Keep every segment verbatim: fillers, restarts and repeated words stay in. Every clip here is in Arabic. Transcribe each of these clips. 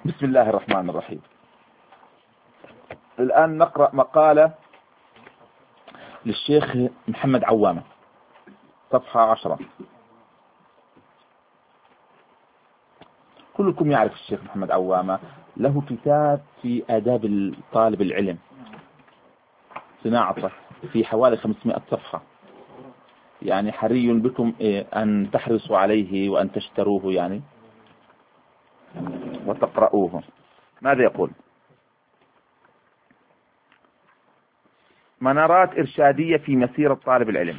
بسم الله الرحمن الرحيم. الآن نقرأ مقالة للشيخ محمد عوامة، صفحة عشرة. كلكم يعرف الشيخ محمد عوامة، له كتاب في آداب طالب العلم صناعته في حوالي خمسمائة صفحة، يعني حري بكم أن تحرصوا عليه وأن تشتروه يعني وتقرؤوه. ماذا يقول؟ منارات إرشادية في مسيرة طالب العلم.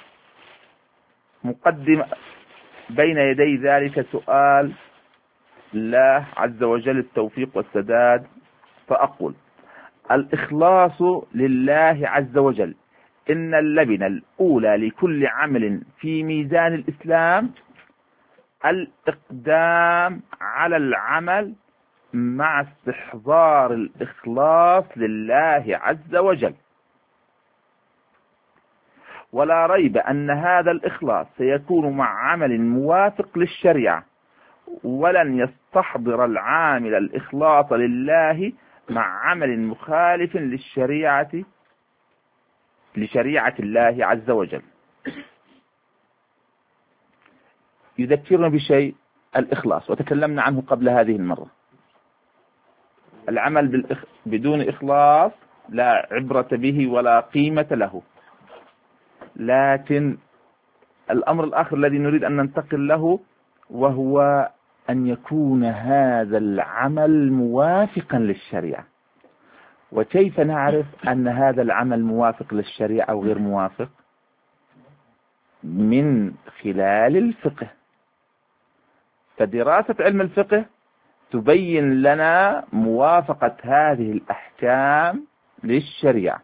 مقدم بين يدي ذلك سؤال الله عز وجل التوفيق والسداد، فأقول: الإخلاص لله عز وجل إن اللبنة الأولى لكل عمل في ميزان الإسلام الإقدام على العمل مع استحضار الإخلاص لله عز وجل. ولا ريب أن هذا الإخلاص سيكون مع عمل موافق للشريعة، ولن يستحضر العامل الإخلاص لله مع عمل مخالف للشريعة لشريعة الله عز وجل. يذكرنا بشيء الإخلاص، وتكلمنا عنه قبل هذه المرة. العمل بالإخ... بدون إخلاص لا عبرة به ولا قيمة له. لكن الأمر الآخر الذي نريد أن ننتقل له وهو أن يكون هذا العمل موافقا للشريعة. وكيف نعرف أن هذا العمل موافق للشريعة أو غير موافق؟ من خلال الفقه. فدراسة علم الفقه تبين لنا موافقة هذه الأحكام للشريعة.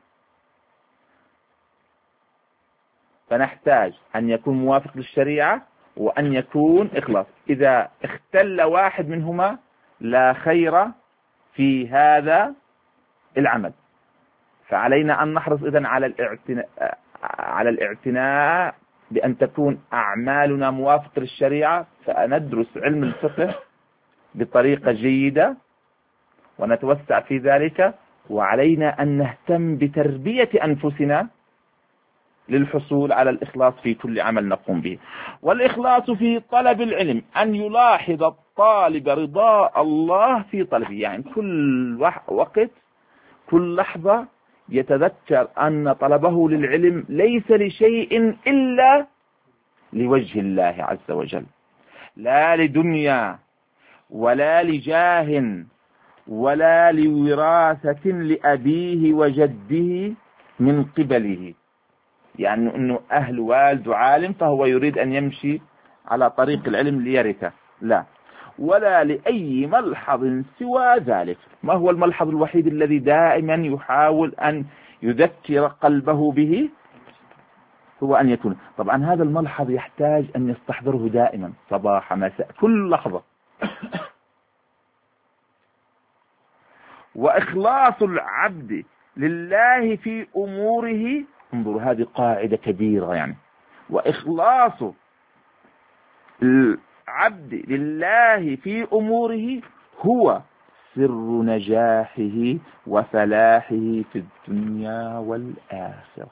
فنحتاج أن يكون موافق للشريعة وأن يكون إخلاص. إذا اختل واحد منهما لا خير في هذا العمل. فعلينا أن نحرص إذن على الاعتناء على الاعتناء بأن تكون أعمالنا موافقة للشريعة، فندرس علم الفقه بطريقة جيدة ونتوسع في ذلك. وعلينا أن نهتم بتربية أنفسنا للحصول على الإخلاص في كل عمل نقوم به. والإخلاص في طلب العلم أن يلاحظ الطالب رضاء الله في طلبه، يعني كل وقت كل لحظة يتذكر أن طلبه للعلم ليس لشيء إلا لوجه الله عز وجل، لا لدنيا ولا لجاه ولا لوراثة لأبيه وجده من قبله، يعني أنه أهل والد عالم فهو يريد أن يمشي على طريق العلم ليرثه، لا، ولا لأي ملحظ سوى ذلك. ما هو الملحظ الوحيد الذي دائما يحاول أن يذكر قلبه به؟ هو أن يكون، طبعا هذا الملحظ يحتاج أن يستحضره دائما صباح مساء كل لحظة. وإخلاص العبد لله في أموره، انظروا هذه قاعدة كبيرة يعني، وإخلاص العبد لله في أموره هو سر نجاحه وفلاحه في الدنيا والآخرة.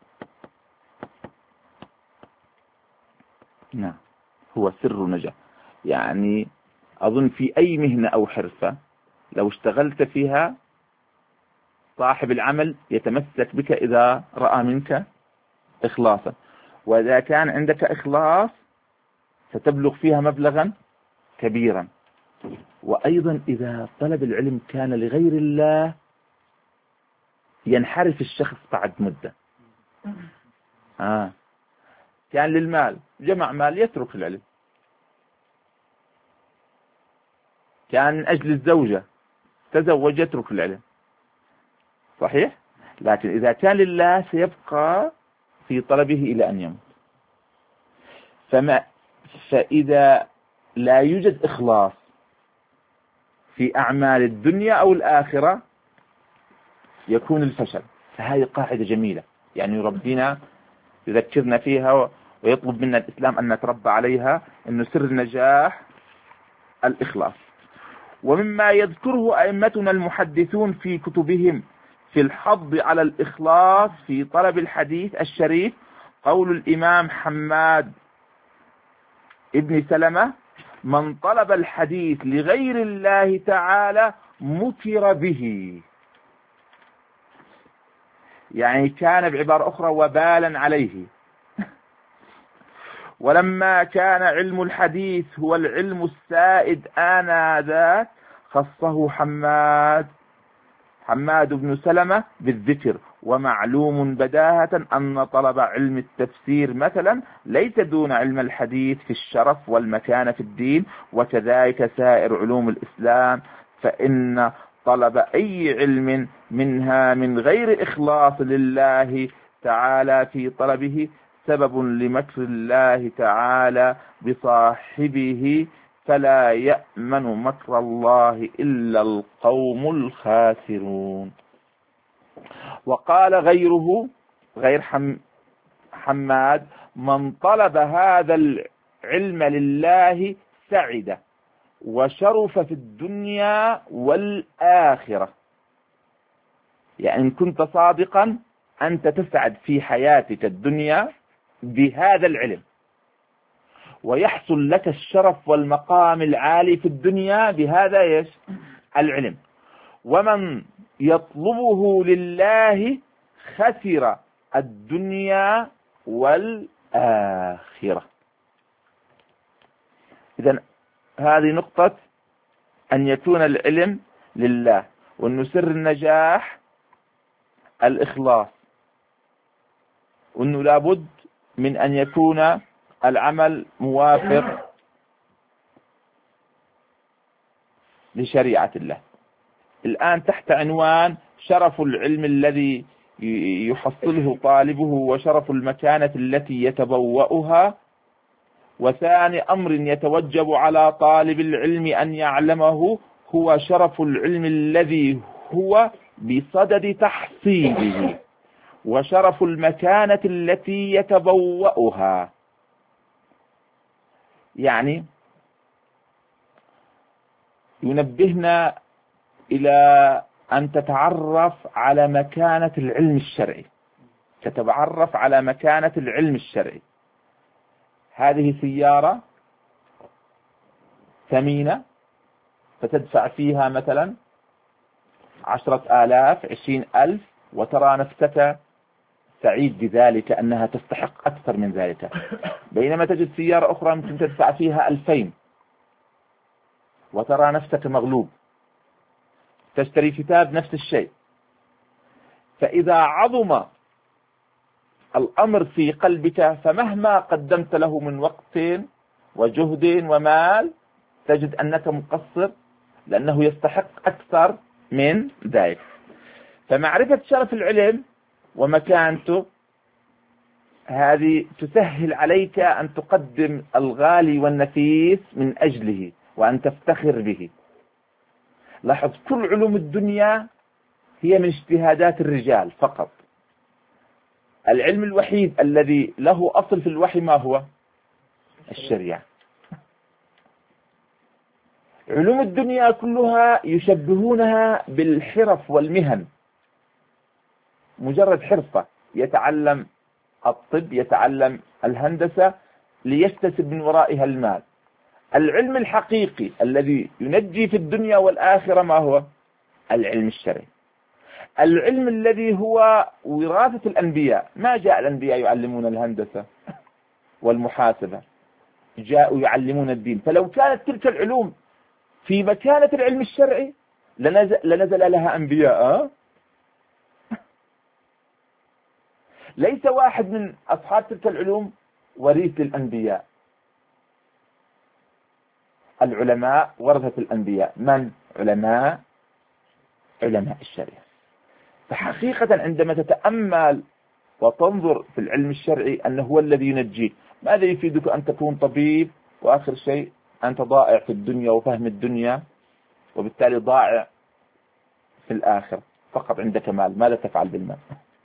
نعم، هو سر نجاح. يعني أظن في أي مهنة أو حرفة لو اشتغلت فيها صاحب العمل يتمسك بك إذا رأى منك إخلاصا، وإذا كان عندك إخلاص ستبلغ فيها مبلغا كبيرا. وأيضا إذا طلب العلم كان لغير الله ينحرف الشخص بعد مدة. آه. كان للمال، جمع مال يترك العلم. كان من أجل الزوجة، تزوج يترك العلم، صحيح؟ لكن إذا كان لله سيبقى في طلبه إلى أن يموت. فما فإذا لا يوجد إخلاص في أعمال الدنيا أو الآخرة يكون الفشل. فهذه قاعدة جميلة، يعني ربنا يذكرنا فيها ويطلب منا الإسلام أن نتربى عليها، أن سر النجاح الإخلاص. ومما يذكره أئمتنا المحدثون في كتبهم في الحض على الإخلاص في طلب الحديث الشريف قول الإمام حماد ابن سلمة: من طلب الحديث لغير الله تعالى مكر به، يعني كان بعبارة أخرى وبالا عليه. ولما كان علم الحديث هو العلم السائد آنذاك خصه حماد حماد بن سلمة بالذكر. ومعلوم بداهة أن طلب علم التفسير مثلا ليس دون علم الحديث في الشرف والمكانة في الدين، وكذلك سائر علوم الإسلام، فإن طلب أي علم منها من غير إخلاص لله تعالى في طلبه سبب لمكر الله تعالى بصاحبه، فلا يأمن مكر الله إلا القوم الخاسرون. وقال غيره غير حم حماد: من طلب هذا العلم لله سعد وشرف في الدنيا والآخرة. يعني إن كنت صادقا أنت تسعد في حياتك الدنيا بهذا العلم، ويحصل لك الشرف والمقام العالي في الدنيا بهذا ايش العلم. ومن يطلبه لله خسر الدنيا والآخرة. إذن هذه نقطة أن يكون العلم لله، وأن سر النجاح الإخلاص، وأنه لابد من أن يكون العمل موافق لشريعة الله. الآن تحت عنوان شرف العلم الذي يحصله طالبه وشرف المكانة التي يتبوأها. وثاني أمر يتوجب على طالب العلم أن يعلمه هو شرف العلم الذي هو بصدد تحصيله، وشرف المكانة التي يتبوأها. يعني ينبهنا إلى أن تتعرف على مكانة العلم الشرعي، تتعرف على مكانة العلم الشرعي. هذه سيارة ثمينة فتدفع فيها مثلا عشرة آلاف عشرين ألف، وترى نفسك سعيد بذلك أنها تستحق أكثر من ذلك، بينما تجد سيارة أخرى ممكن تدفع فيها ألفين وترى نفسك مغلوب. تشتري كتاب نفس الشيء. فإذا عظم الأمر في قلبك فمهما قدمت له من وقت وجهد ومال تجد أنك مقصر، لأنه يستحق أكثر من ذلك. فمعرفة شرف العلم ومكانته هذه تسهل عليك أن تقدم الغالي والنفيس من أجله وأن تفتخر به. لاحظ، كل علوم الدنيا هي من اجتهادات الرجال فقط. العلم الوحيد الذي له أصل في الوحي ما هو؟ الشريعة. علوم الدنيا كلها يشبهونها بالحرف والمهن، مجرد حرفة، يتعلم الطب، يتعلم الهندسة ليكتسب من ورائها المال. العلم الحقيقي الذي ينجي في الدنيا والآخرة ما هو؟ العلم الشرعي، العلم الذي هو وراثة الأنبياء. ما جاء الأنبياء يعلمون الهندسة والمحاسبة، جاءوا يعلمون الدين. فلو كانت تلك العلوم في مكانة العلم الشرعي لنزل, لنزل لها أنبياء. ليس واحد من أصحاب تلك العلوم وريث للأنبياء. العلماء ورثة الأنبياء. من؟ علماء علماء الشريعة. فحقيقة عندما تتأمل وتنظر في العلم الشرعي أنه هو الذي ينجيك. ماذا يفيدك أن تكون طبيب وآخر شيء أنت ضائع في الدنيا وفهم الدنيا، وبالتالي ضائع في الآخر، فقط عندك مال، ماذا تفعل بالمال؟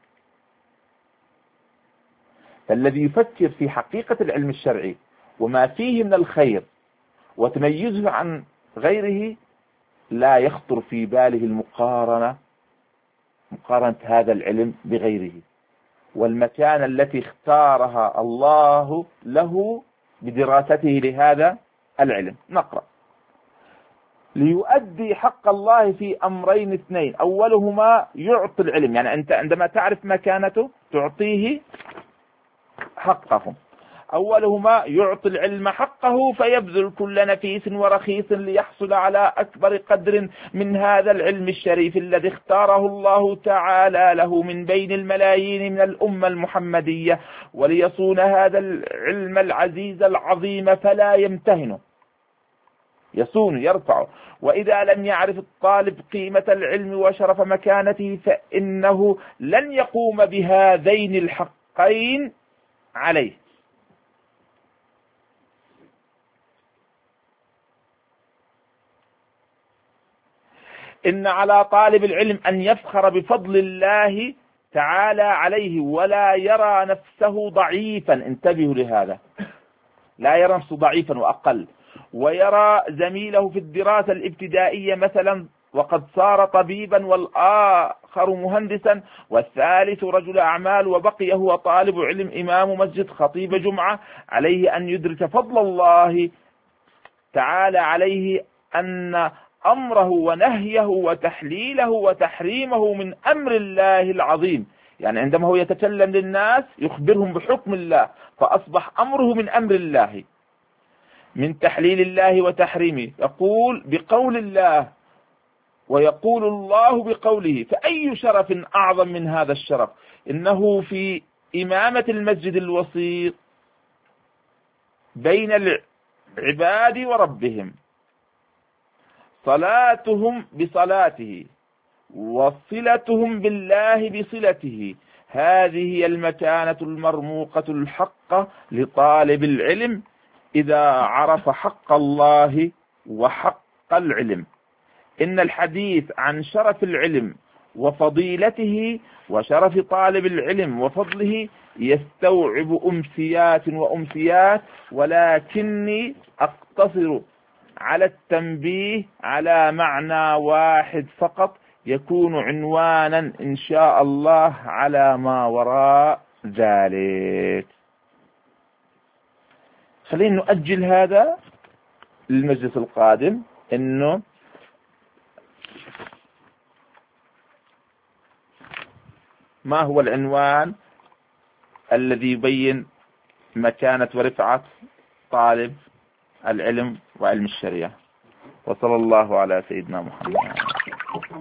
فالذي يفكر في حقيقة العلم الشرعي وما فيه من الخير وتميزه عن غيره لا يخطر في باله المقارنة مقارنة هذا العلم بغيره، والمكانة التي اختارها الله له بدراسته لهذا العلم. نقرأ: ليؤدي حق الله في أمرين اثنين، أولهما يعطي العلم، يعني أنت عندما تعرف مكانته تعطيه حقه. أولهما يعطي العلم حقه فيبذل كل نفيس ورخيص ليحصل على أكبر قدر من هذا العلم الشريف الذي اختاره الله تعالى له من بين الملايين من الأمة المحمدية، وليصون هذا العلم العزيز العظيم فلا يمتهنه، يصون يرفعه. وإذا لم يعرف الطالب قيمة العلم وشرف مكانته فإنه لن يقوم بهذين الحقين عليه. إن على طالب العلم أن يفخر بفضل الله تعالى عليه ولا يرى نفسه ضعيفا. انتبهوا لهذا، لا يرى نفسه ضعيفا وأقل، ويرى زميله في الدراسة الابتدائية مثلا وقد صار طبيبا والآخر مهندسا والثالث رجل أعمال وبقي هو طالب علم إمام مسجد خطيب جمعة. عليه أن يدرك فضل الله تعالى عليه، أن أمره ونهيه وتحليله وتحريمه من أمر الله العظيم. يعني عندما هو يتكلم للناس يخبرهم بحكم الله، فأصبح أمره من أمر الله، من تحليل الله وتحريمه. يقول بقول الله ويقول الله بقوله، فأي شرف أعظم من هذا الشرف؟ إنه في إمامة المسجد الوسيط بين العباد وربهم، صلاتهم بصلاته وصلتهم بالله بصلته. هذه هي المكانة المرموقة الحقة لطالب العلم إذا عرف حق الله وحق العلم. إن الحديث عن شرف العلم وفضيلته وشرف طالب العلم وفضله يستوعب أمسيات وأمسيات، ولكني أقتصر على التنبيه على معنى واحد فقط يكون عنوانا إن شاء الله على ما وراء ذلك. خلينا نؤجل هذا للمجلس القادم، إنه ما هو العنوان الذي يبين مكانة ورفعة طالب العلم وعلم الشريعة. وصلى الله على سيدنا محمد.